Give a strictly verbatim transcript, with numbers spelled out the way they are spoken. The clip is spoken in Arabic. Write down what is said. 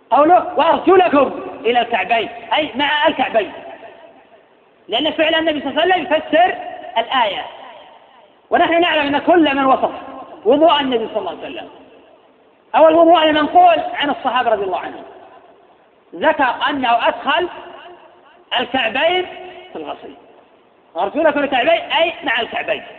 قوله وأرجلكم إلى الكعبين أي مع الكعبين، لأن فعل النبي صلى الله عليه وسلم يفسر الآية. ونحن نعلم أن كل من وصف وضوء النبي صلى الله عليه وسلم أو الوضوء المنقول عن الصحابة رضي الله عنهم ذكر أنه أدخل الكعبين في الغسل، وأرجلكم إلى الكعبين أي مع الكعبين.